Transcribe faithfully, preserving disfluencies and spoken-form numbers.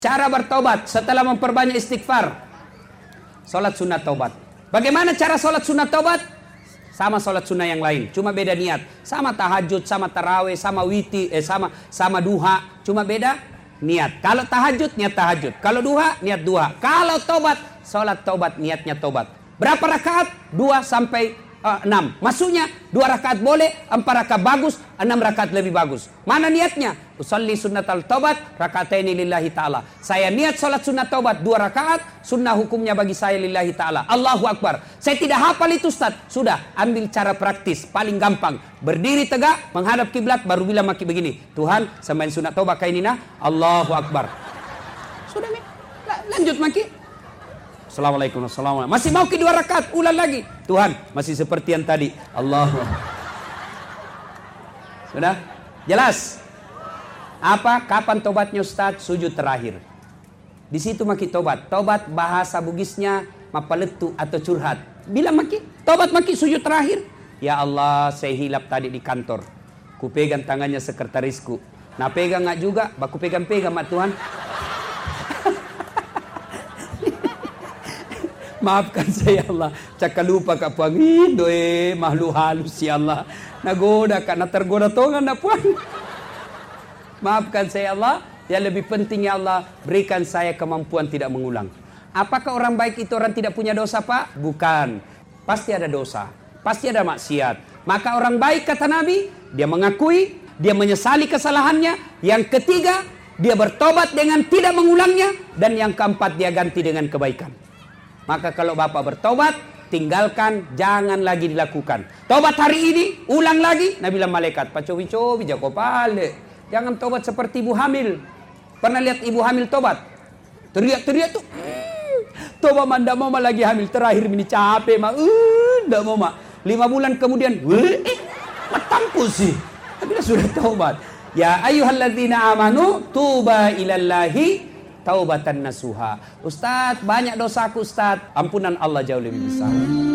Cara bertobat setelah memperbanyak istighfar. Salat sunat tobat. Bagaimana cara salat sunat tobat? Sama salat sunnah yang lain, cuma beda niat. Sama tahajud, sama tarawih, sama witi, eh sama sama duha, cuma beda niat. Kalau tahajud niat tahajud, kalau duha niat duha. Kalau tobat, salat tobat niatnya tobat. Berapa rakaat? Dua sampai Uh, enam. Maksudnya dua rakaat boleh, empat rakaat bagus, enam rakaat lebih bagus. Mana niatnya? Usalli sunnatal tobat rakataini lillahi ta'ala. Saya niat salat sunat tobat dua rakaat, sunnah hukumnya bagi saya lillahi ta'ala. Allahu Akbar. Saya tidak hafal itu Ustaz. Sudah, ambil cara praktis paling gampang. Berdiri tegak, menghadap kiblat, baru bilang maki begini. Tuhan, sembahin sunat tobat kayak ini nah. Allahu Akbar. Sudah, lanjut maki. Assalamualaikum, assalamualaikum. Masih mau ke dua rakaat, ulang lagi. Tuhan, masih seperti yang tadi. Allah. Sudah? Jelas? Apa? Kapan tobatnya Ustaz? Sujud terakhir. Di situ maki tobat. Tobat bahasa Bugisnya mapaletu atau curhat. Bilang maki, tobat maki sujud terakhir. Ya Allah, saya hilap tadi di kantor. Ku pegang tangannya sekretarisku. Nah pegang nggak juga? Baku pegang-pegang mak Tuhan. Maafkan saya Allah. Cakap lupa kak puang. Ih doe makhluk halus ya Allah. Nagoda kak, nak tergoda tongan nak puang. Maafkan saya Allah. Yang lebih penting ya Allah, berikan saya kemampuan tidak mengulang. Apakah orang baik itu orang tidak punya dosa Pak? Bukan. Pasti ada dosa. Pasti ada maksiat. Maka orang baik kata Nabi, dia mengakui, dia menyesali kesalahannya. Yang ketiga, dia bertobat dengan tidak mengulangnya. Dan yang keempat, dia ganti dengan kebaikan. Maka kalau Bapak bertobat, tinggalkan, jangan lagi dilakukan. Tobat hari ini, ulang lagi. Nabi bilang malaikat, pacowi-cowi jago pale. Jangan tobat seperti ibu hamil. Pernah lihat ibu hamil tobat? Teriak-teriak tuh. Tobat manda mau lagi hamil. Terakhir ini capek mah. Ndak mau mak. Lima bulan kemudian, eh, matampu sih. Tapi sudah tobat. Ya ayyuhalladzina amanu tuba ilallahi taubatan nasuha. Ustaz, banyak dosaku Ustaz. Ampunan Allah jauh lebih besar.